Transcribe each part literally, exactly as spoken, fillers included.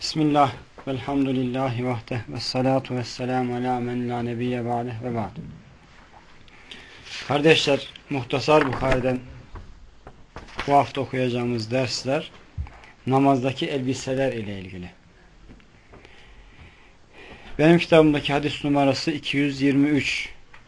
Bismillah, velhamdülillahi vahdeh, ve salatu ve selamu ala men la nebiyye ba'deh ve ba'd. Kardeşler, Muhtasar Bukhari'den bu hafta okuyacağımız dersler namazdaki elbiseler ile ilgili. Benim kitabımdaki hadis numarası iki yüz yirmi üç.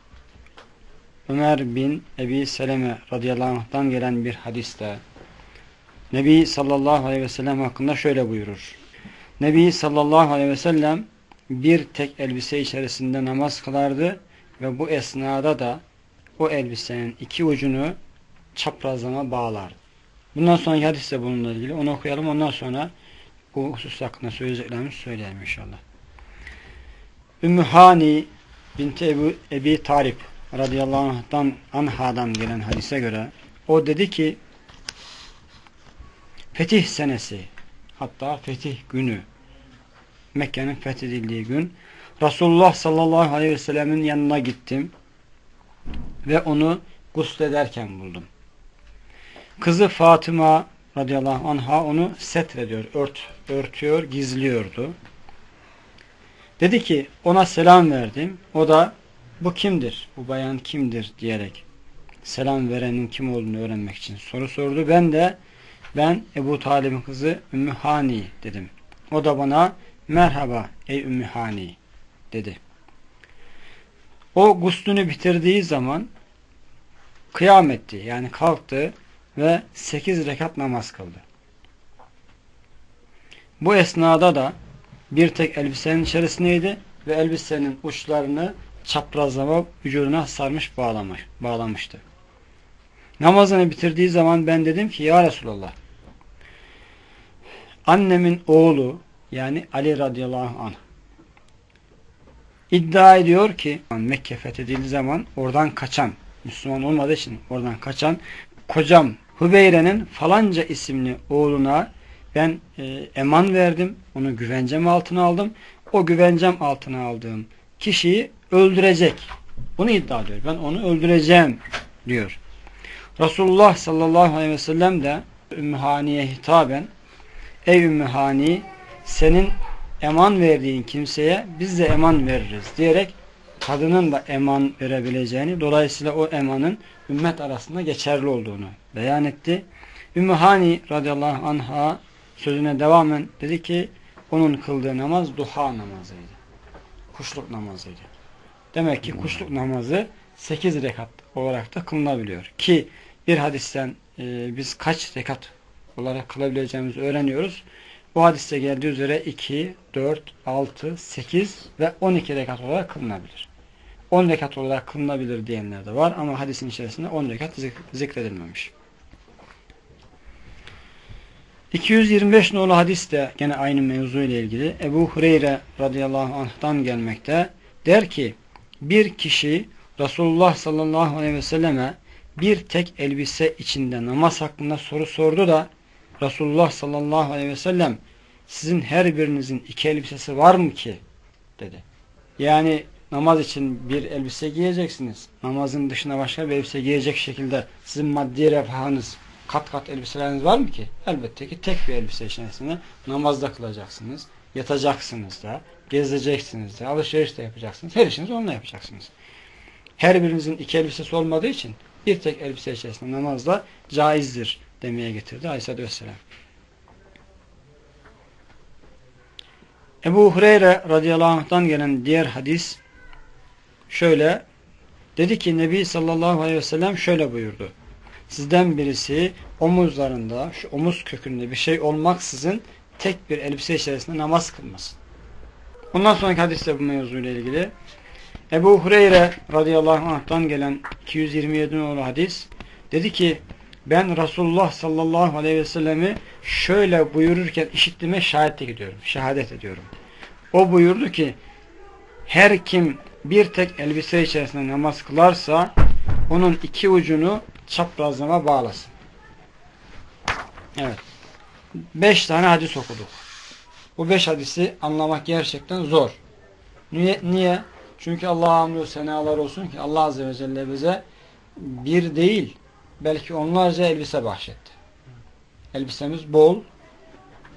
Ömer bin Ebi Seleme radıyallahu anh'tan gelen bir hadiste Nebi sallallahu aleyhi ve sellem hakkında şöyle buyurur. Nebi sallallahu aleyhi ve sellem bir tek elbise içerisinde namaz kılardı ve bu esnada da o elbisenin iki ucunu çaprazlama bağlardı. Bundan sonraki hadis de bununla ilgili. Onu okuyalım. Ondan sonra bu husus hakkında söyleyeceklerimizi söyleyelim inşallah. Ümmü Hani binti Ebu, Ebi Talib radıyallahu anh'tan, anhadan gelen hadise göre o dedi ki fetih senesi, hatta fetih günü, Mekke'nin fethedildiği gün Resulullah sallallahu aleyhi ve sellemin yanına gittim ve onu guslederken buldum. Kızı Fatıma radıyallahu anha onu setrediyor, ört, örtüyor, gizliyordu. Dedi ki ona selam verdim. O da bu kimdir, bu bayan kimdir diyerek selam verenin kim olduğunu öğrenmek için soru sordu. Ben de ben Ebu Talib'in kızı Ümmü Hani dedim. O da bana merhaba ey Ümmü Hani dedi. O guslünü bitirdiği zaman kıyam etti, yani kalktı ve sekiz rekat namaz kıldı. Bu esnada da bir tek elbisenin içerisindeydi ve elbisenin uçlarını çaprazlama vücuduna sarmış bağlamış, bağlamıştı. Namazını bitirdiği zaman ben dedim ki ya Resulallah, annemin oğlu yani Ali radıyallahu anh iddia ediyor ki Mekke fethedildiği zaman oradan kaçan, Müslüman olmadığı için oradan kaçan kocam Hübeyre'nin falanca isimli oğluna ben e, eman verdim. Onu güvencem altına aldım. O güvencem altına aldığım kişiyi öldürecek. Bunu iddia ediyor. Ben onu öldüreceğim diyor. Resulullah sallallahu aleyhi ve sellem de Ümmü Hani'ye hitaben ey Ümmü Hani, senin eman verdiğin kimseye biz de eman veririz diyerek kadının da eman verebileceğini, dolayısıyla o emanın ümmet arasında geçerli olduğunu beyan etti. Ümmü Hani radıyallahu anha sözüne devamen dedi ki onun kıldığı namaz duha namazıydı. Kuşluk namazıydı. Demek ki kuşluk namazı sekiz rekat olarak da kılınabiliyor. Ki bir hadisten e, biz kaç rekat olarak kılabileceğimizi öğreniyoruz. Bu hadiste geldiği üzere iki, dört, altı, sekiz ve on iki rekat olarak kılınabilir. on rekat olarak kılınabilir diyenler de var ama hadisin içerisinde on rekat zik zikredilmemiş. iki yüz yirmi beş nolu hadis de gene aynı mevzu ile ilgili. Ebu Hureyre radıyallahu anh'tan gelmekte. Der ki bir kişi Resulullah sallallahu aleyhi ve selleme bir tek elbise içinde namaz hakkında soru sordu da Resulullah sallallahu aleyhi ve sellem sizin her birinizin iki elbisesi var mı ki dedi. Yani namaz için bir elbise giyeceksiniz. Namazın dışına başka bir elbise giyecek şekilde sizin maddi refahınız, kat kat elbiseleriniz var mı ki? Elbette ki tek bir elbise içerisinde namazda kılacaksınız, yatacaksınız da, gezeceksiniz de, alışveriş de yapacaksınız. Her işinizi onunla yapacaksınız. Her birinizin iki elbisesi olmadığı için bir tek elbise içerisinde namazda caizdir demeye getirdi Aleyhisselatü Vesselam. Ebu Hureyre radıyallahu anh'tan gelen diğer hadis şöyle dedi ki Nebi sallallahu aleyhi ve sellem şöyle buyurdu. Sizden birisi omuzlarında, şu omuz kökünde bir şey olmaksızın tek bir elbise içerisinde namaz kılmasın. Ondan sonraki hadiste bu mevzuyla ilgili Ebu Hureyre radıyallahu anh'tan gelen iki yüz yirmi yedi nolu hadis dedi ki ben Resulullah sallallahu aleyhi ve sellemi şöyle buyururken işittiğime şahitlik ediyorum, şehadet ediyorum. O buyurdu ki her kim bir tek elbise içerisinde namaz kılarsa onun iki ucunu çaprazlama bağlasın. Evet. Beş tane hadis okuduk. Bu beş hadisi anlamak gerçekten zor. Niye? Niye? Çünkü Allah'a hamdü senalar olsun ki Allah Azze ve Celle bize bir değil belki onlarca elbise bahşetti. Elbisemiz bol,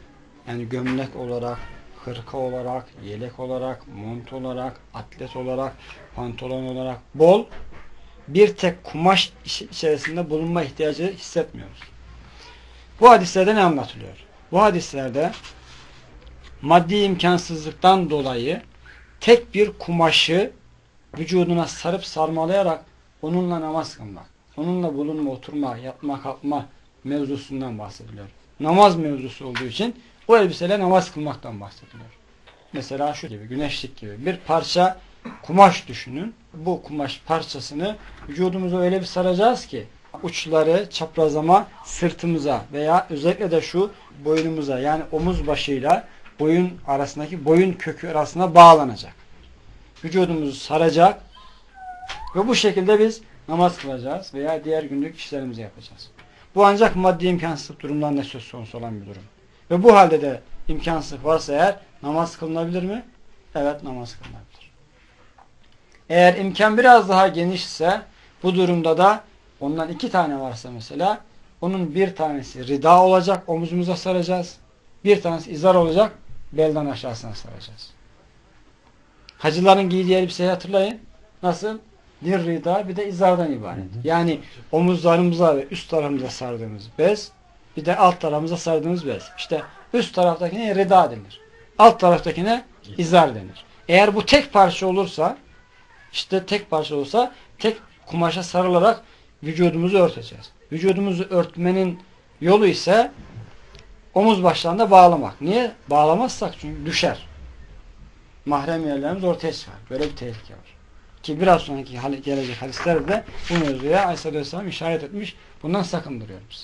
Yani gömlek olarak, hırka olarak, yelek olarak, mont olarak, atlet olarak, pantolon olarak bol bir tek kumaş içerisinde bulunma ihtiyacı hissetmiyoruz. Bu hadislerde ne anlatılıyor? Bu hadislerde maddi imkansızlıktan dolayı tek bir kumaşı vücuduna sarıp sarmalayarak onunla namaz kılmak, onunla bulunma, oturma, yatma, kalkma mevzusundan bahsediliyor. Namaz mevzusu olduğu için o elbiseyle namaz kılmaktan bahsediliyor. Mesela şu gibi, güneşlik gibi bir parça kumaş düşünün. Bu kumaş parçasını vücudumuza öyle bir saracağız ki uçları çaprazlama sırtımıza veya özellikle de şu boynumuza, yani omuz başıyla boyun arasındaki boyun kökü arasına bağlanacak. Vücudumuzu saracak ve bu şekilde biz namaz kılacağız veya diğer günlük işlerimizi yapacağız. Bu ancak maddi imkansızlık durumlarında söz konusu olan bir durum. Ve bu halde de imkansızlık varsa eğer namaz kılınabilir mi? Evet, namaz kılınabilir. Eğer imkan biraz daha genişse bu durumda da ondan iki tane varsa mesela onun bir tanesi rida olacak, omuzumuza saracağız. Bir tanesi izar olacak, belden aşağısına saracağız. Hacıların giydiği elbiseyi hatırlayın. Nasıl? Bir rida bir de izardan ibaret. Yani omuzlarımıza ve üst tarafımıza sardığımız bez, bir de alt tarafımıza sardığımız bez. İşte üst taraftakine rida denir. Alt taraftakine izar denir. Eğer bu tek parça olursa, işte tek parça olursa tek kumaşa sarılarak vücudumuzu örteceğiz. Vücudumuzu örtmenin yolu ise omuz başlarında bağlamak. Niye? Bağlamazsak çünkü düşer. Mahrem yerlerimiz ortaya çıkar. Böyle bir tehlike var. Ki biraz sonraki gelecek hadislerde de bu mevzuya Aleyhisselatü Vesselam işaret etmiş. Bundan sakındırıyor bizi.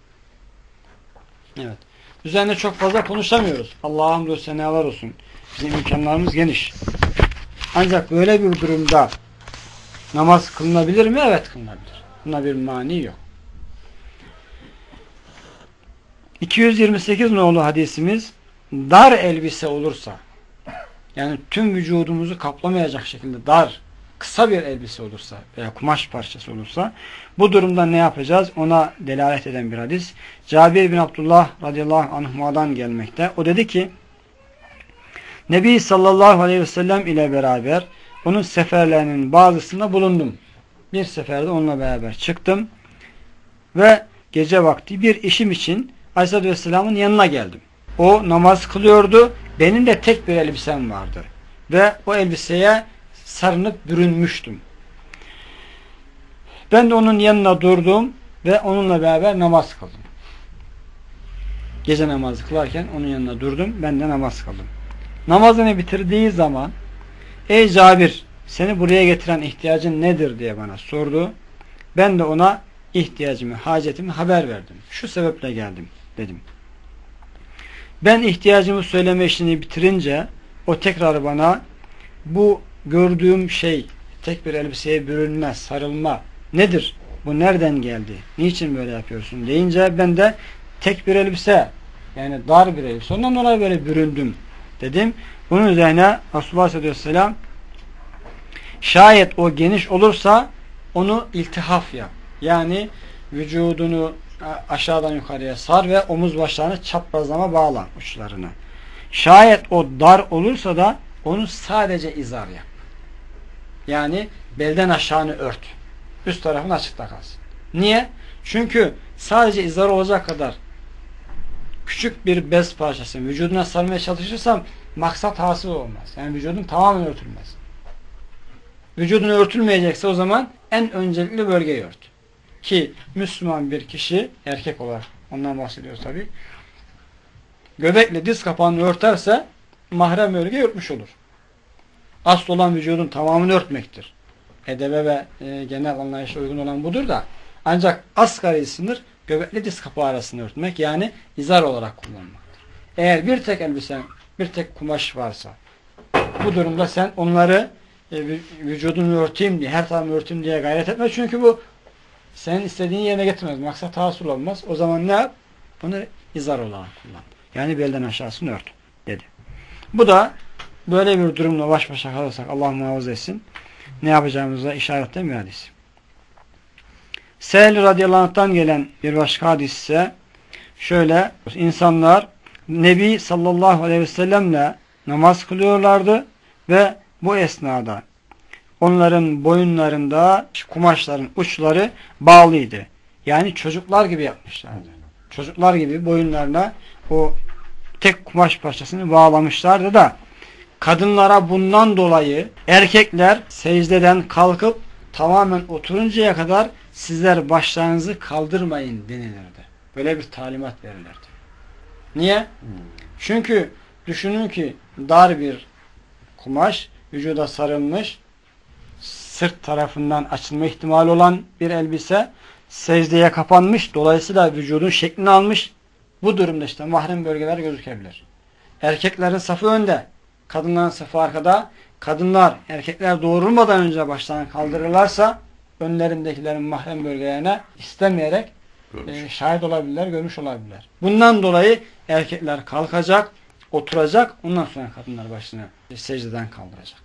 Evet. Üzerine çok fazla konuşamıyoruz. Allah'a hamdü senalar olsun. Bizim imkanlarımız geniş. Ancak böyle bir durumda namaz kılınabilir mi? Evet, kılınabilir. Buna bir mani yok. iki yüz yirmi sekiz nolu hadisimiz, dar elbise olursa, yani tüm vücudumuzu kaplamayacak şekilde dar, kısa bir elbise olursa veya kumaş parçası olursa bu durumda ne yapacağız? Ona delalet eden bir hadis. Cabir bin Abdullah radıyallahu anhuma'dan gelmekte. O dedi ki, Nebi sallallahu aleyhi ve sellem ile beraber onun seferlerinin bazısında bulundum. Bir seferde onunla beraber çıktım ve gece vakti bir işim için Aleyhisselatü Vesselam'ın yanına geldim. O namaz kılıyordu. Benim de tek bir elbisem vardı. Ve o elbiseye sarınıp bürünmüştüm. Ben de onun yanına durdum ve onunla beraber namaz kıldım. Gece namazı kılarken onun yanına durdum. Ben de namaz kıldım. Namazını bitirdiği zaman, ey Cabir, seni buraya getiren ihtiyacın nedir diye bana sordu. Ben de ona ihtiyacımı, hacetimi haber verdim. Şu sebeple geldim dedim. Ben ihtiyacımı söyleme işini bitirince o tekrar bana bu gördüğüm şey, tek bir elbiseye bürünme, sarılma nedir? Bu nereden geldi? Niçin böyle yapıyorsun? Deyince ben de tek bir elbise, yani dar bir elbise, ondan dolayı böyle büründüm dedim. Bunun üzerine Resulullah Aleyhisselam, şayet o geniş olursa onu iltihaf yap. Yani vücudunu aşağıdan yukarıya sar ve omuz başlarını çaprazlama bağla uçlarını. Şayet o dar olursa da onu sadece izar yap. Yani belden aşağını ört. Üst tarafın açıkta kalsın. Niye? Çünkü sadece izar olacak kadar küçük bir bez parçası vücuduna sarmaya çalışırsam maksat hasıl olmaz. Yani vücudun tamamen örtülmez. Vücudun örtülmeyecekse o zaman en öncelikli bölgeyi ört. Ki Müslüman bir kişi, erkek olarak ondan bahsediyoruz tabi, göbekle diz kapağını örterse mahrem bölgeyi örtmüş olur. Asıl olan vücudun tamamını örtmektir. Edebe ve e, genel anlayışa uygun olan budur da, ancak asgari sınır göbekle diz kapağı arasını örtmek, yani izar olarak kullanmaktır. Eğer bir tek elbisen, bir tek kumaş varsa bu durumda sen onları e, vücudunu örteyim diye, her tarafını örteyim diye gayret etme, çünkü bu senin istediğin yerine getirmez. Maksat hasıl olmaz. O zaman ne yap? Bunu izar olarak kullan. Yani belden aşağısını ört dedi. Bu da böyle bir durumla baş başa kalırsak, Allah muhafaza etsin, ne yapacağımıza işaretten bir hadis. Sehl radıyallahu anh'tan gelen bir başka hadis ise şöyle: insanlar Nebi sallallahu aleyhi ve sellemle namaz kılıyorlardı ve bu esnada onların boyunlarında kumaşların uçları bağlıydı. Yani çocuklar gibi yapmışlardı. Çocuklar gibi boyunlarına o tek kumaş parçasını bağlamışlardı da kadınlara bundan dolayı erkekler secdeden kalkıp tamamen oturuncaya kadar sizler başlarınızı kaldırmayın denilirdi. Böyle bir talimat verilirdi. Niye? Hmm. Çünkü düşünün ki dar bir kumaş vücuda sarılmış, sırt tarafından açılma ihtimali olan bir elbise secdeye kapanmış. Dolayısıyla vücudun şeklini almış. Bu durumda işte mahrem bölgeler gözükebilir. Erkeklerin safı önde, kadınların safı arkada. Kadınlar erkekler doğrulmadan önce başlarını kaldırırlarsa önlerindekilerin mahrem bölgelerine istemeyerek e, şahit olabilirler, görmüş olabilirler. Bundan dolayı erkekler kalkacak, oturacak, ondan sonra kadınlar başını secdeden kaldıracak.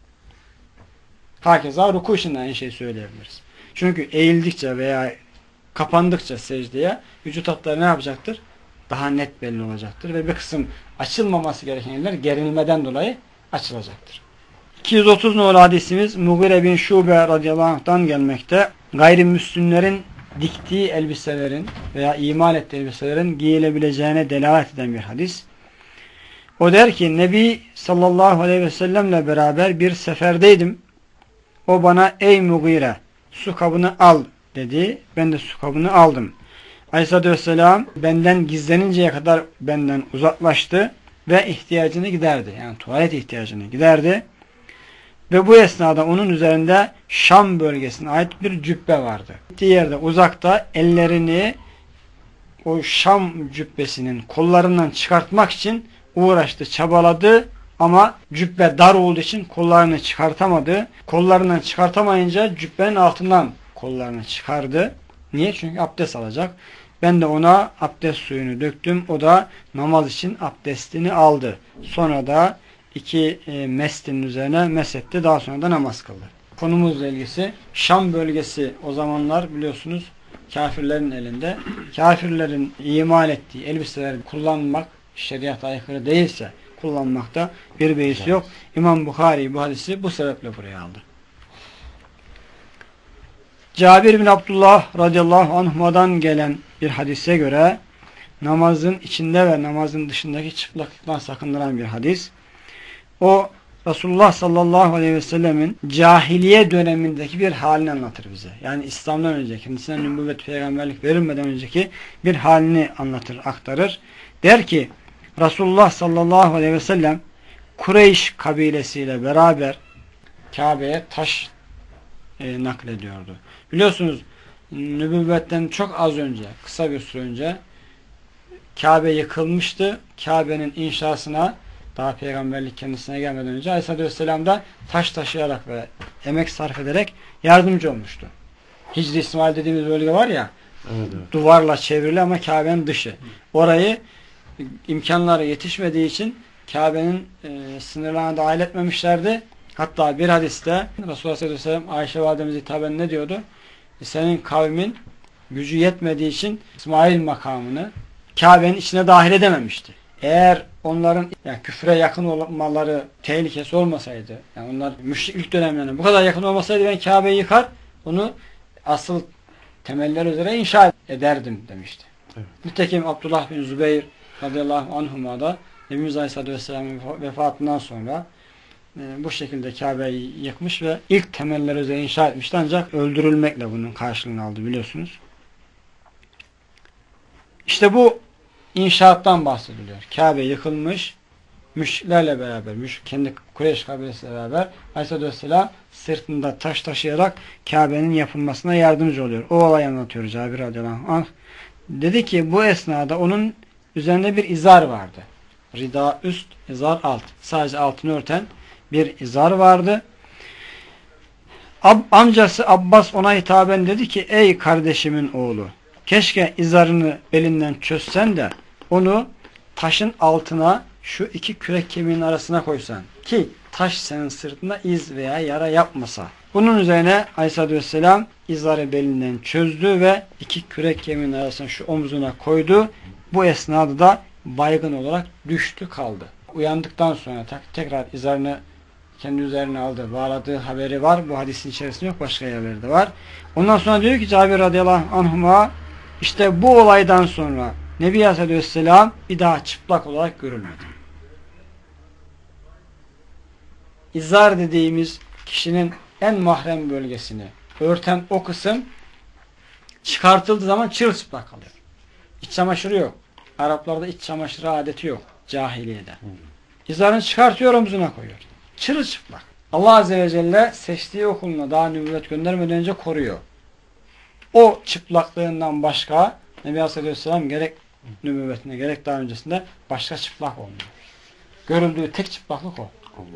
Hakeza ruku için de aynı şeyi söyleyebiliriz. Çünkü eğildikçe veya kapandıkça secdeye vücut hatları ne yapacaktır? Daha net belli olacaktır ve bir kısım açılmaması gereken yerler gerilmeden dolayı açılacaktır. iki yüz otuz numaralı hadisimiz Mughire bin Şube radıyallahu anh'tan gelmekte. Gayrimüslimlerin diktiği elbiselerin veya imal ettiği elbiselerin giyilebileceğine delalet eden bir hadis. O der ki Nebi sallallahu aleyhi ve sellemle beraber bir seferdeydim. O bana ey Mughire su kabını al dedi. Ben de su kabını aldım. Aleyhisselatü vesselam benden gizleninceye kadar benden uzaklaştı ve ihtiyacını giderdi. Yani tuvalet ihtiyacını giderdi. Ve bu esnada onun üzerinde Şam bölgesine ait bir cübbe vardı. Gittiği yerde uzakta ellerini o Şam cübbesinin kollarından çıkartmak için uğraştı, çabaladı ama cübbe dar olduğu için kollarını çıkartamadı. Kollarından çıkartamayınca cübbenin altından kollarını çıkardı. Niye? Çünkü abdest alacak. Ben de ona abdest suyunu döktüm. O da namaz için abdestini aldı. Sonra da iki e, mestin üzerine mesetti. Daha sonra da namaz kıldı. Konumuzla ilgisi Şam bölgesi o zamanlar biliyorsunuz kafirlerin elinde. Kafirlerin imal ettiği elbiseleri kullanmak şeriata aykırı değilse kullanmakta bir beis yok. İmam Bukhari bu hadisi bu sebeple buraya aldı. Cabir bin Abdullah radıyallahu anhuma'dan gelen bir hadise göre namazın içinde ve namazın dışındaki çıplaklıktan sakındıran bir hadis. O Resulullah sallallahu aleyhi ve sellemin cahiliye dönemindeki bir halini anlatır bize. Yani İslam'dan önce kendisine nübüvvet peygamberlik verilmeden önceki bir halini anlatır, aktarır. Der ki Resulullah sallallahu aleyhi ve sellem Kureyş kabilesiyle beraber Kabe'ye taş e, naklediyordu. Biliyorsunuz nübüvvetten çok az önce, kısa bir süre önce Kabe yıkılmıştı. Kabe'nin inşasına daha peygamberlik kendisine gelmeden önce Aleyhisselatü Vesselam da taş taşıyarak ve emek sarf ederek yardımcı olmuştu. Hicri İsmail dediğimiz bölge var ya, evet, evet. Duvarla çevrili ama Kabe'nin dışı. Orayı imkanları yetişmediği için Kabe'nin e, sınırlarına dahil etmemişlerdi. Hatta bir hadiste Resulullah sallallahu aleyhi ve sellem Ayşe validemize hitaben ne diyordu? E, senin kavmin gücü yetmediği için İsmail makamını Kabe'nin içine dahil edememişti. Eğer onların yani küfre yakın olmaları tehlikesi olmasaydı, yani onlar müşriklik dönemlerine bu kadar yakın olmasaydı ben Kabe'yi yıkar, onu asıl temeller üzere inşa ederdim demişti. Evet. Nitekim Abdullah bin Zübeyir radıyallahu anhuma da Nebimiz Aleyhisselatü Vesselam'ın vefatından sonra e, bu şekilde Kabe'yi yıkmış ve ilk temeller üzere inşa etmişti, ancak öldürülmekle bunun karşılığını aldı biliyorsunuz. İşte bu İnşaattan bahsediliyor. Kabe yıkılmış, müşriklerle beraber, müşrik, kendi Kureyş kabilesiyle beraber Aleyhisselatü Vesselam sırtında taş taşıyarak Kabe'nin yapılmasına yardımcı oluyor. O olayı anlatıyor Cabir radıyallahu anh. Dedi ki bu esnada onun üzerinde bir izar vardı. Rida üst, izar alt. Sadece altını örten bir izar vardı. Ab, amcası Abbas ona hitaben dedi ki ey kardeşimin oğlu, keşke izarını belinden çözsen de onu taşın altına şu iki kürek kemiğinin arasına koysan ki taş senin sırtında iz veya yara yapmasa. Bunun üzerine Aleyhisselatü Vesselam izarı belinden çözdü ve iki kürek kemiğinin arasına şu omzuna koydu. Bu esnada da baygın olarak düştü kaldı. Uyandıktan sonra tekrar izarını kendi üzerine aldı, bağladığı haberi var. Bu hadisin içerisinde yok, başka yerlerde var. Ondan sonra diyor ki Cabir radıyallahu anhuma, işte bu olaydan sonra Nebi Aleyhisselam bir daha çıplak olarak görülmedi. İzar dediğimiz kişinin en mahrem bölgesini örten o kısım çıkartıldığı zaman çırılçıplak kalıyor. İç çamaşırı yok. Araplarda iç çamaşırı adeti yok. Cahiliyede. İzarını çıkartıyor, omzuna koyuyor. Çırılçıplak. Allah Azze ve Celle seçtiği o kuluna daha nübüvvet göndermeden önce koruyor. O çıplaklığından başka Nebi Aleyhisselam gerek nübüvvetine gerek daha öncesinde başka çıplak olmuyor. Görüldüğü tek çıplaklık o.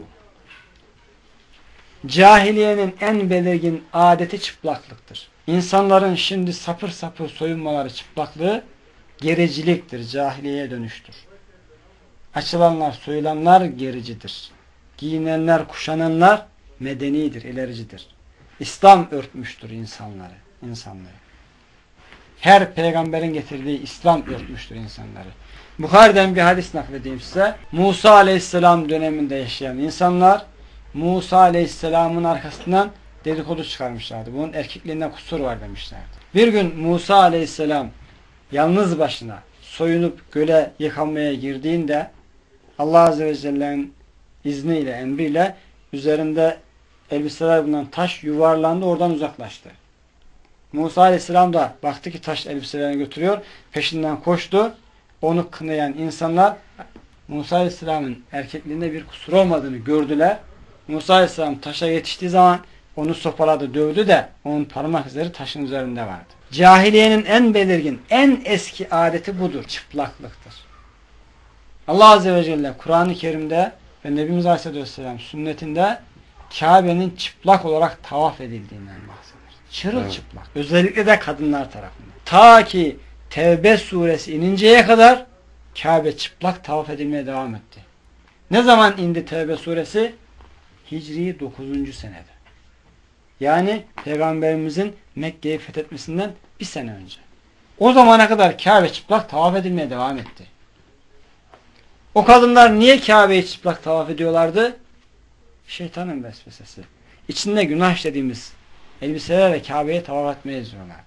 Cahiliyenin en belirgin adeti çıplaklıktır. İnsanların şimdi sapır sapır soyunmaları çıplaklığı gericiliktir, cahiliyeye dönüştür. Açılanlar, soyulanlar gericidir. Giyinenler, kuşananlar medenidir, ilericidir. İslam örtmüştür insanları, insanları. Her peygamberin getirdiği İslam örtmüştür insanları. Bukhari'den bir hadis nakledeyim size. Musa Aleyhisselam döneminde yaşayan insanlar Musa Aleyhisselam'ın arkasından dedikodu çıkarmışlardı. Bunun erkekliğinde kusur var demişlerdi. Bir gün Musa Aleyhisselam yalnız başına soyunup göle yıkanmaya girdiğinde Allah Azze ve Celle'nin izniyle, emriyle üzerinde elbiseler bulunan taş yuvarlandı, oradan uzaklaştı. Musa Aleyhisselam da baktı ki taş elbiselerini götürüyor, peşinden koştu. Onu kınayan insanlar Musa Aleyhisselam'ın erkekliğinde bir kusur olmadığını gördüler. Musa Aleyhisselam taşa yetiştiği zaman onu sopaladı, dövdü de onun parmak izleri taşın üzerinde vardı. Cahiliyenin en belirgin, en eski adeti budur. Çıplaklıktır. Allah Azze ve Celle Kur'an-ı Kerim'de ve Nebimiz Aleyhisselam sünnetinde Kabe'nin çıplak olarak tavaf edildiğinden bahseder. Çırılçıplak. Evet. Özellikle de kadınlar tarafından. Ta ki Tevbe suresi ininceye kadar Kabe çıplak tavaf edilmeye devam etti. Ne zaman indi Tevbe suresi? Hicri dokuzuncu senede. Yani Peygamberimizin Mekke'yi fethetmesinden bir sene önce. O zamana kadar Kabe çıplak tavaf edilmeye devam etti. O kadınlar niye Kabe'yi çıplak tavaf ediyorlardı? Şeytanın vesvesesi. İçinde günah işlediğimiz elbiselerle Kabe'ye tavaf etmeye izliyorlardı.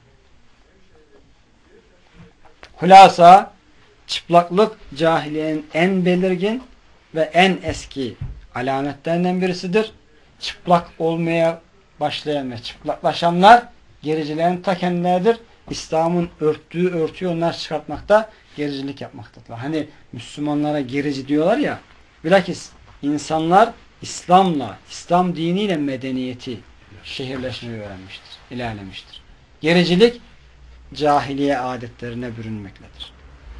Hulasa, çıplaklık cahiliyenin en belirgin ve en eski alametlerinden birisidir. Çıplak olmaya başlayan ve çıplaklaşanlar gericilerin ta kendileridir. İslam'ın örttüğü örtüyü onlar çıkartmakta, gericilik yapmaktadırlar. Hani Müslümanlara gerici diyorlar ya, bilakis insanlar İslam'la, İslam diniyle medeniyeti şehirleşmeyi öğrenmiştir, ilerlemiştir. Gericilik cahiliye adetlerine bürünmektedir.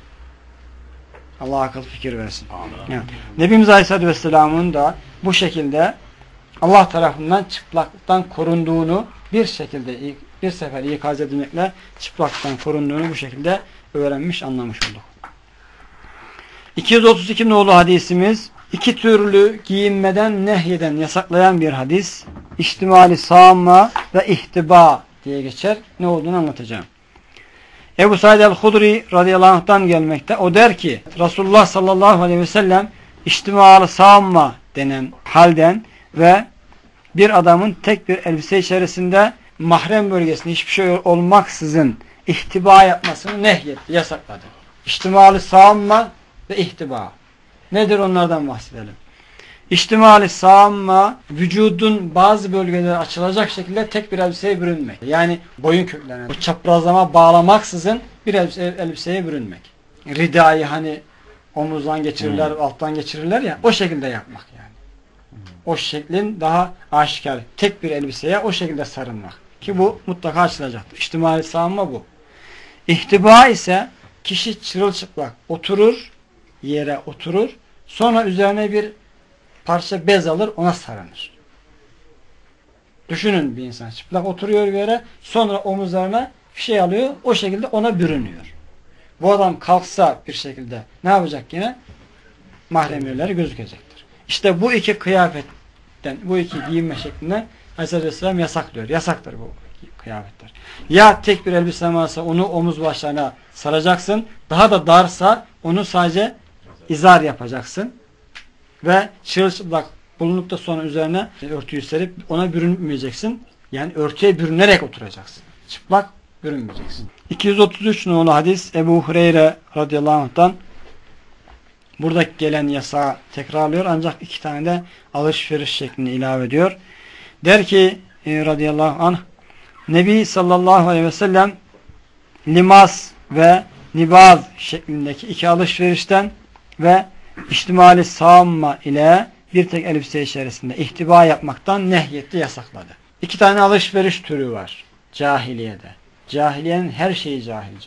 Allah akıl fikir versin. Yani, Nebimiz Aleyhisselatü Vesselam'ın da bu şekilde Allah tarafından çıplaklıktan korunduğunu bir şekilde bir sefer ikaz edilmekle çıplaklıktan korunduğunu bu şekilde öğrenmiş, anlamış olduk. iki yüz otuz iki nolu hadisimiz iki türlü giyinmeden nehyeden, yasaklayan bir hadis. İhtimali sağma ve ihtiba diye geçer. Ne olduğunu anlatacağım. Ebu Said el-Hudri radıyallahu anh'tan gelmekte. O der ki Resulullah sallallahu aleyhi ve sellem ihtimali sağma denen halden ve bir adamın tek bir elbise içerisinde mahrem bölgesinde hiçbir şey olmaksızın ihtiba yapmasını nehyetti, yasakladı. İhtimali sağma ve ihtiba. Nedir, onlardan bahsedelim. İhtimali sağma, vücudun bazı bölgeleri açılacak şekilde tek bir elbiseye bürünmek. Yani boyun köklerine, bu çaprazlama bağlamaksızın bir elbise, elbiseye bürünmek. Ridayı hani omuzdan geçirirler, hmm. alttan geçirirler ya, o şekilde yapmak yani. Hmm. O şeklin daha aşikar, tek bir elbiseye o şekilde sarılmak. Ki bu mutlaka açılacaktır. İhtimali sağma bu. İhtiba ise kişi çırılçıplak oturur, yere oturur, sonra üzerine bir parça bez alır, ona sarılır. Düşünün, bir insan çıplak oturuyor bir yere, sonra omuzlarına bir şey alıyor, o şekilde ona bürünüyor. Bu adam kalksa bir şekilde ne yapacak yine? Mahrem yerleri gözükecektir. İşte bu iki kıyafetten, bu iki giyinme şeklinden Aleyhisselam yasaklıyor. Yasaktır bu kıyafetler. Ya tek bir elbise varsa onu omuz başlarına saracaksın, daha da darsa Onu sadece izar yapacaksın. Ve çırılçıplak bulunup da sonra üzerine örtüyü serip ona bürünmeyeceksin. Yani örtüye bürünerek oturacaksın. Çıplak bürünmeyeceksin. iki yüz otuz üç nolu hadis Ebu Hureyre radıyallahu anh'tan buradaki gelen yasağı tekrarlıyor. Ancak iki tane de alışveriş şeklini ilave ediyor. Der ki e, radıyallahu anh, Nebi sallallahu aleyhi ve sellem limas ve nibaz şeklindeki iki alışverişten ve İçtimali sağma ile bir tek elbise içerisinde ihtiba yapmaktan nehyetti, yasakladı. İki tane alışveriş türü var cahiliyede. Cahiliyenin her şeyi cahilce.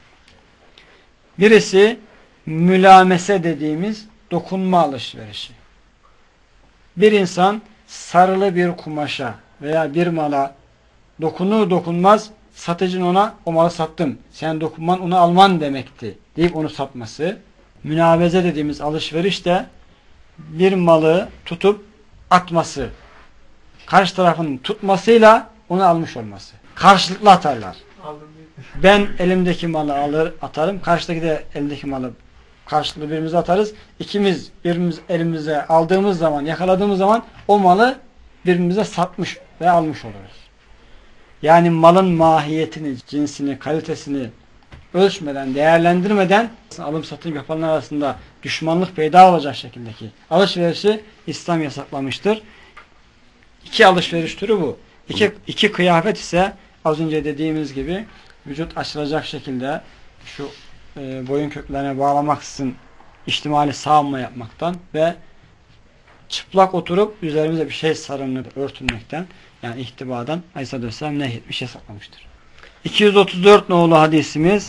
Birisi mülamese dediğimiz dokunma alışverişi. Bir insan sarılı bir kumaşa veya bir mala dokunur dokunmaz satıcının ona o malı sattım, sen dokunman onu alman demekti deyip onu satması. Münaveze dediğimiz alışveriş de bir malı tutup atması. Karşı tarafın tutmasıyla onu almış olması. Karşılıklı atarlar. Ben elimdeki malı alır atarım. Karşıdaki de elindeki malı karşılıklı birbirimize atarız. İkimiz birbirimiz elimize aldığımız zaman, yakaladığımız zaman o malı birbirimize satmış ve almış oluruz. Yani malın mahiyetini, cinsini, kalitesini ölçmeden, değerlendirmeden alım satım yapanlar arasında düşmanlık peyda olacak şekildeki alışverişi İslam yasaklamıştır. İki alışveriş türü bu. İki, iki kıyafet ise az önce dediğimiz gibi vücut açılacak şekilde şu e, boyun köklerine bağlamaksızın ihtimali sağınma yapmaktan ve çıplak oturup üzerimize bir şey sarınıp örtünmekten, yani ihtibadan Aleyhisselatü Vesselam nehyetmiş, yasaklamıştır. iki yüz otuz dört nolu hadisimiz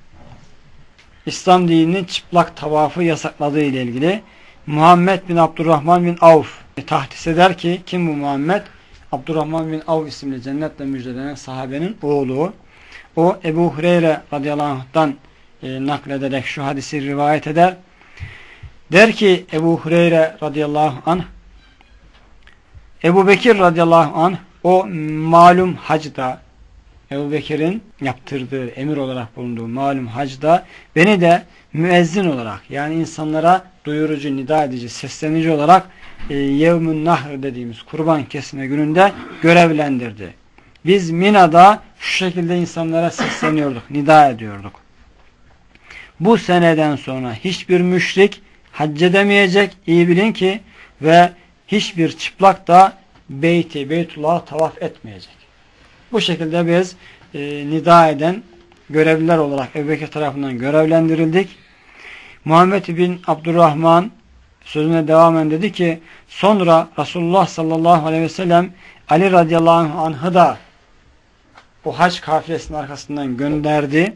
İslam dininin çıplak tavafı yasakladığı ile ilgili. Muhammed bin Abdurrahman bin Avf tahdis eder ki, kim bu Muhammed? Abdurrahman bin Avf isimli cennetle müjdelenen sahabenin oğlu. O Ebu Hureyre radıyallahu anh'tan e, naklederek şu hadisi rivayet eder. Der ki Ebu Hureyre radıyallahu anh, Ebu Bekir radıyallahu anh o malum hacda, Ebu Bekir'in yaptırdığı, emir olarak bulunduğu malum hacda beni de müezzin olarak, yani insanlara duyurucu, nida edici, seslenici olarak e, Yevmün Nahr dediğimiz kurban kesme gününde görevlendirdi. Biz Mina'da şu şekilde insanlara sesleniyorduk, nida ediyorduk. Bu seneden sonra hiçbir müşrik hac edemeyecek, iyi bilin ki, ve hiçbir çıplak da beyti, Beytullah'a tavaf etmeyecek. Bu şekilde biz e, nida eden görevliler olarak Ebu Bekir tarafından görevlendirildik. Muhammed bin Abdurrahman sözüne devamen dedi ki, sonra Resulullah sallallahu aleyhi ve sellem Ali radıyallahu anh'ı da o hac kafilesinin arkasından gönderdi.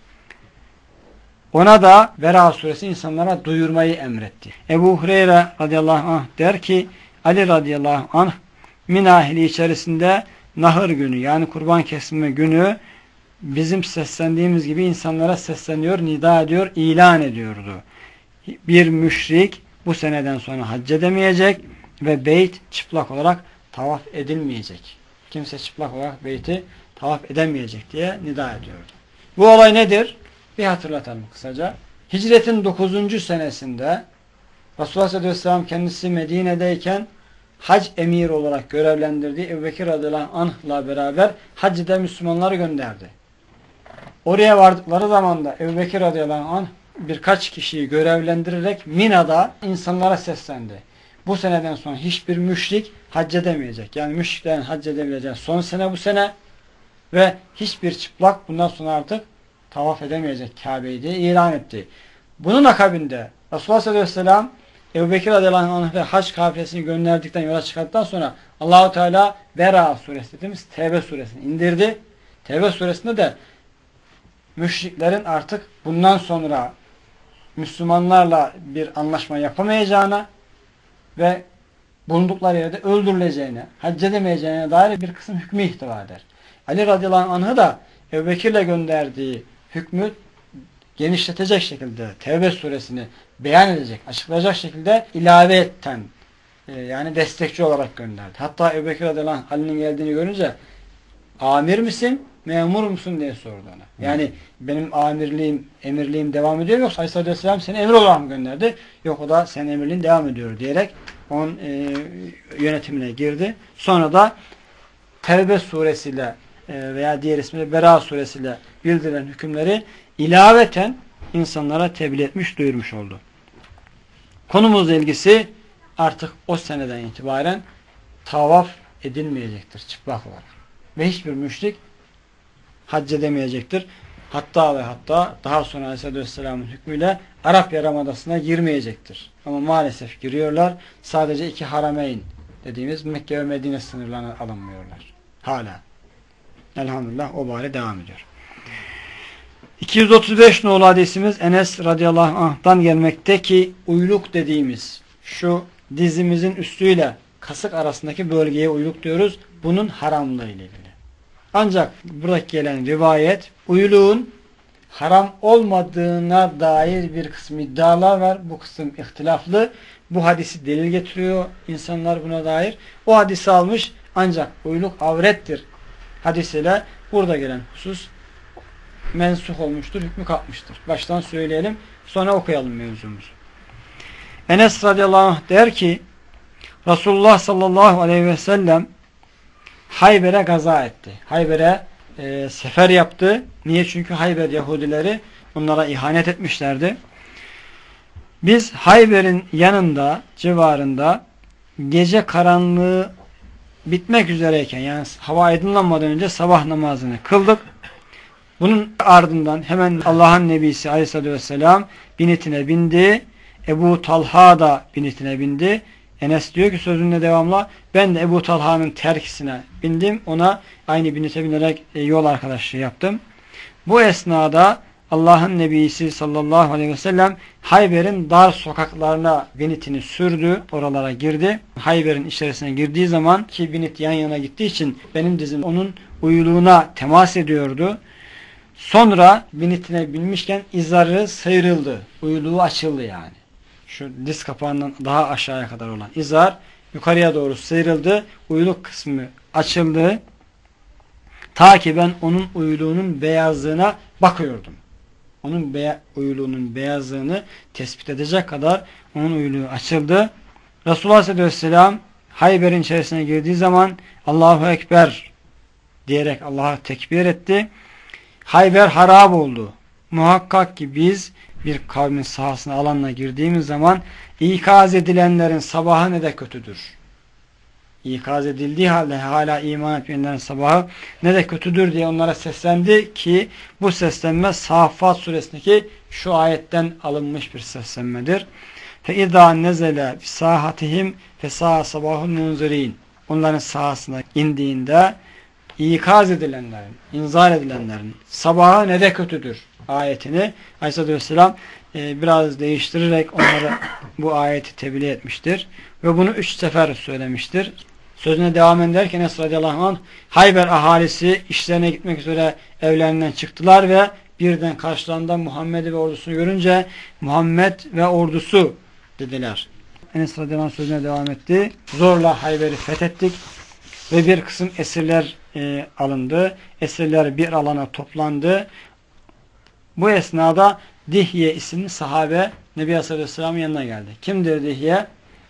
Ona da Vera suresi insanlara duyurmayı emretti. Ebu Hureyre radıyallahu anh der ki, Ali radıyallahu anh Mina ehli içerisinde Nahır günü, yani kurban kesme günü bizim seslendiğimiz gibi insanlara sesleniyor, nida ediyor, ilan ediyordu. Bir müşrik bu seneden sonra hac edemeyecek ve beyt çıplak olarak tavaf edilmeyecek. Kimse çıplak olarak beyti tavaf edemeyecek diye nida ediyordu. Bu olay nedir? Bir hatırlatalım kısaca. Hicretin dokuzuncu senesinde Resulullah sallallahu aleyhi ve sellem kendisi Medine'deyken hac emiri olarak görevlendirdiği Ebu Bekir radıyallahu anh'la beraber haccede Müslümanları gönderdi. Oraya vardıkları zaman da Ebu Bekir radıyallahu anh birkaç kişiyi görevlendirerek Mina'da insanlara seslendi. Bu seneden sonra hiçbir müşrik hac edemeyecek. Yani müşriklerin hac edebileceği son sene bu sene ve hiçbir çıplak bundan sonra artık tavaf edemeyecek Kabe'yi diye ilan etti. Bunun akabinde Resulullah sallallahu aleyhi ve sellem Ebu Bekir radıyallahu anh ve hac kafilesini gönderdikten, yola çıkarttıktan sonra Allahu Teala Bera suresi dediğimiz Tevbe suresini indirdi. Tevbe suresinde de müşriklerin artık bundan sonra Müslümanlarla bir anlaşma yapamayacağına ve bulundukları yerde öldürüleceğine, hac edemeyeceğine dair bir kısım hükmü ihtiva eder. Ali radıyallahu anh'ı da Ebu Bekir'le gönderdiği hükmü genişletecek şekilde Tevbe suresini beyan edecek, açıklayacak şekilde ilave etten, e, yani destekçi olarak gönderdi. Hatta Ebu Bekir radıyallahu anh Ali'nin geldiğini görünce amir misin memur musun diye sordu ona. Yani benim amirliğim, emirliğim devam ediyor yoksa Aleyhisselatü Vesselam seni emir olarak mı gönderdi? Yok, o da senin emirliğin devam ediyor diyerek onun e, yönetimine girdi. Sonra da Tevbe suresiyle e, veya diğer ismiyle Bera suresiyle bildirilen hükümleri ilaveten insanlara tebliğ etmiş, duyurmuş oldu. Konumuzla ilgisi artık o seneden itibaren tavaf edilmeyecektir çıplak olarak. Ve hiçbir müşrik hac edemeyecektir. Hatta ve hatta daha sonra Aleyhisselatü Vesselam'ın hükmüyle Arap Yarımadası'na girmeyecektir. Ama maalesef giriyorlar. Sadece iki harameyn dediğimiz Mekke ve Medine sınırlarına alınmıyorlar. Hala. Elhamdülillah o bari devam ediyor. iki yüz otuz beş nolu hadisimiz Enes radıyallahu anh'tan gelmekte ki uyluk dediğimiz şu dizimizin üstüyle kasık arasındaki bölgeye uyluk diyoruz. Bunun haramlığı ile ilgili. Ancak buradaki gelen rivayet uyluğun haram olmadığına dair bir kısım iddialar var. Bu kısım ihtilaflı. Bu hadisi delil getiriyor insanlar buna dair. O hadisi almış ancak uyluk avrettir hadisiyle burada gelen husus mensuh olmuştur, hükmü kalkmıştır. Baştan söyleyelim, sonra okuyalım mevzumuzu. Enes radıyallahu anh der ki Resulullah sallallahu aleyhi ve sellem Hayber'e gaza etti. Hayber'e e, sefer yaptı. Niye? Çünkü Hayber Yahudileri onlara ihanet etmişlerdi. Biz Hayber'in yanında, civarında gece karanlığı bitmek üzereyken, yani hava aydınlanmadan önce sabah namazını kıldık. Bunun ardından hemen Allah'ın Nebisi Aleyhisselatü Vesselam binitine bindi. Ebu Talha da binitine bindi. Enes diyor ki sözünde devamla ben de Ebu Talha'nın terkisine bindim. Ona aynı binite binerek yol arkadaşlığı yaptım. Bu esnada Allah'ın Nebisi sallallahu aleyhi ve sellem Hayber'in dar sokaklarına binitini sürdü. Oralara girdi. Hayber'in içerisine girdiği zaman ki binit yan yana gittiği için benim dizim onun uyuluğuna temas ediyordu. Sonra binitine binmişken izarı sıyrıldı. Uyuluğu açıldı yani. Şu diz kapağından daha aşağıya kadar olan izar yukarıya doğru sıyrıldı. Uyluk kısmı açıldı. Ta ki ben onun uyuluğunun beyazlığına bakıyordum. Onun beya uyuluğunun beyazlığını tespit edecek kadar onun uyuluğu açıldı. Resulullah sallallahu aleyhi ve sellem Hayber'in içerisine girdiği zaman Allahu Ekber diyerek Allah'a tekbir etti. Hayber harap oldu. Muhakkak ki biz bir kavmin sahasına, alanına girdiğimiz zaman ikaz edilenlerin sabahı ne de kötüdür. İkaz edildiği halde hala iman etmeyenlerin sabahı ne de kötüdür diye onlara seslendi ki bu seslenme Saffat suresindeki şu ayetten alınmış bir seslenmedir. فَاِذَا نَزَلَ بِسَاحَتِهِمْ فَسَاءَ صَبَاهُ الْمُنْزِرِينَ Onların sahasına indiğinde ikaz edilenlerin, inzar edilenlerin sabahı ne de kötüdür ayetini Aleyhisselatü Vesselam e, biraz değiştirerek onlara bu ayeti tebliğ etmiştir. Ve bunu üç sefer söylemiştir. Sözüne devam ederken Enes radıyallahu anh Hayber ahalisi işlerine gitmek üzere evlerinden çıktılar ve birden karşılarında Muhammed'i ve ordusunu görünce Muhammed ve ordusu dediler. Enes radıyallahu anh sözüne devam etti. Zorla Hayber'i fethettik ve bir kısım esirler e, alındı. Esirler bir alana toplandı. Bu esnada Dihye isimli sahabe Nebi Aleyhisselam'ın yanına geldi. Kimdir Dihye?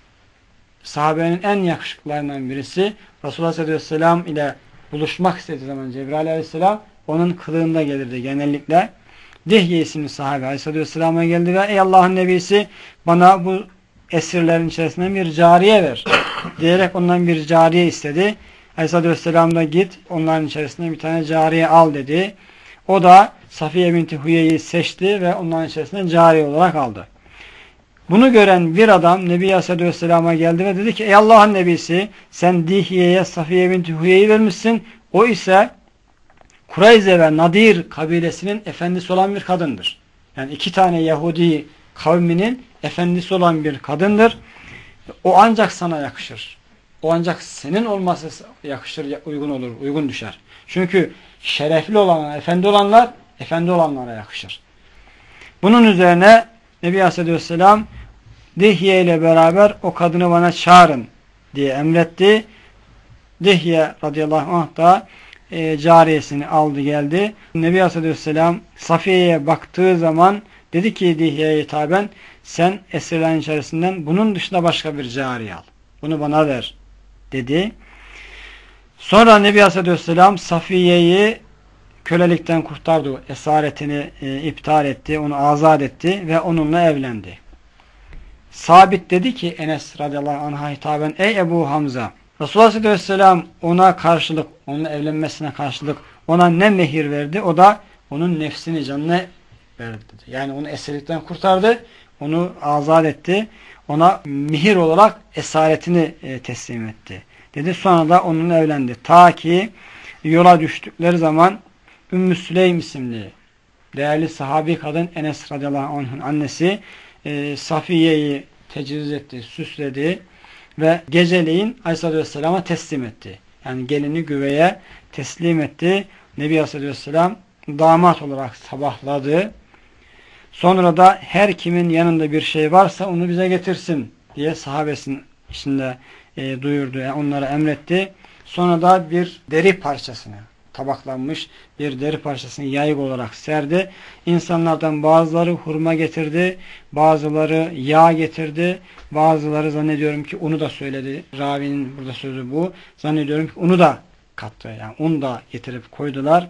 Sahabenin en yakışıklılarından birisi. Resulullah Aleyhisselam ile buluşmak istediği zaman Cebrail Aleyhisselam onun kılığında gelirdi genellikle. Dihye isimli sahabe Aleyhisselam'a geldi ve ey Allah'ın Nebisi bana bu esirlerin içerisinden bir cariye ver diyerek ondan bir cariye istedi. Aleyhisselam da git onların içerisinden bir tane cariye al dedi. O da Safiye binti Huye'yi seçti ve onların içerisinden cariye olarak aldı. Bunu gören bir adam Nebi Aleyhisselam'a geldi ve dedi ki ey Allah'ın Nebisi sen Dihye'ye Safiye binti Huye'yi vermişsin. O ise Kureyze ve Nadir kabilesinin efendisi olan bir kadındır. Yani iki tane Yahudi kavminin efendisi olan bir kadındır. O ancak sana yakışır. O ancak senin olması yakışır, uygun olur, uygun düşer. Çünkü şerefli olanlar, efendi olanlar, efendi olanlara yakışır. Bunun üzerine Nebi Aleyhisselam Dihye ile beraber o kadını bana çağırın diye emretti. Dihye radıyallahu anh da e, cariyesini aldı geldi. Nebi Aleyhisselam Safiye'ye baktığı zaman dedi ki Dihya'ya hitaben, sen esirlerin içerisinden bunun dışında başka bir cariye al. Bunu bana ver dedi. Sonra Nebi Aleyhisselam Safiye'yi kölelikten kurtardı. Esaretini e, iptal etti. Onu azat etti ve onunla evlendi. Sabit dedi ki Enes radıyallahu anh'a hitaben, ey Ebu Hamza, Resulullah sallallahu aleyhi ve sellem ona karşılık, onunla evlenmesine karşılık ona ne mehir verdi? O da onun nefsini, canını verdi dedi. Yani onu esirlikten kurtardı. Onu azat etti. Ona mihir olarak esaretini e, teslim etti. Dedi. Sonra da onunla evlendi. Ta ki yola düştükleri zaman Ümmü Süleym isimli değerli sahabi kadın Enes radıyallahu anh'ın annesi e, Safiye'yi tecriz etti, süsledi ve geceleyin Aleyhisselatü Vesselam'a teslim etti. Yani gelini güveye teslim etti. Nebi Aleyhisselatü Vesselam damat olarak sabahladı. Sonra da her kimin yanında bir şey varsa onu bize getirsin diye sahabesinin içinde e, duyurdu. Yani onlara emretti. Sonra da bir deri parçasını, tabaklanmış bir deri parçasını yayık olarak serdi. İnsanlardan bazıları hurma getirdi, bazıları yağ getirdi, bazıları zannediyorum ki unu da söyledi. Ravinin burada sözü bu. Zannediyorum ki unu da kattı. Yani un da getirip koydular.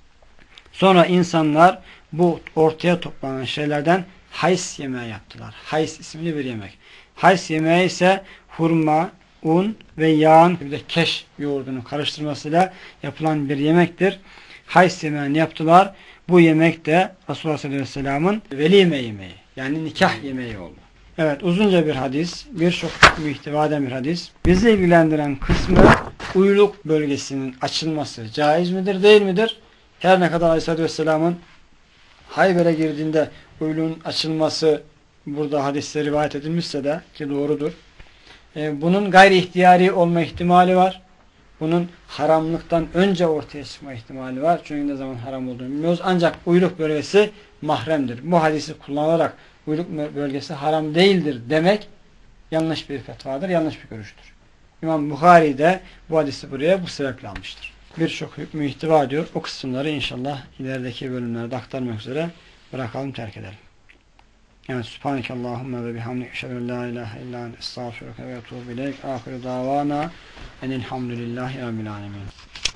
Sonra insanlar bu ortaya toplanan şeylerden hays yemeği yaptılar. Hays isimli bir yemek. Hays yemeği ise hurma, un ve yağın bir de keş yoğurdunun karıştırmasıyla yapılan bir yemektir. Hays yemeğini yaptılar. Bu yemek de Resulullah sallallahu aleyhi ve sellem'in velime yemeği. Yani nikah yemeği oldu. Evet, uzunca bir hadis. Birçok ihtiva eden bir hadis. Bizi ilgilendiren kısmı uyluk bölgesinin açılması caiz midir, değil midir? Her ne kadar Aleyhisselatü Vesselam'ın Hayber'e girdiğinde uyluğun açılması burada hadiste rivayet edilmişse de ki doğrudur. E, bunun gayri ihtiyari olma ihtimali var. Bunun haramlıktan önce ortaya çıkma ihtimali var. Çünkü ne zaman haram olduğunu bilmiyoruz. Ancak uyluk bölgesi mahremdir. Bu hadisi kullanarak uyluk bölgesi haram değildir demek yanlış bir fetvadır, yanlış bir görüştür. İmam Bukhari de bu hadisi buraya bu sebeple almıştır. Birçok hükmü ihtiva ediyor. O kısımları inşallah ilerideki bölümlerde aktarmak üzere bırakalım, terk edelim. Evet, Subhanekallahumma ve bihamdik eşhedü la ilahe illa ente estağfiruke ve etûbü ileyk. Ahiru davana enilhamdülillahi rabbil alemin.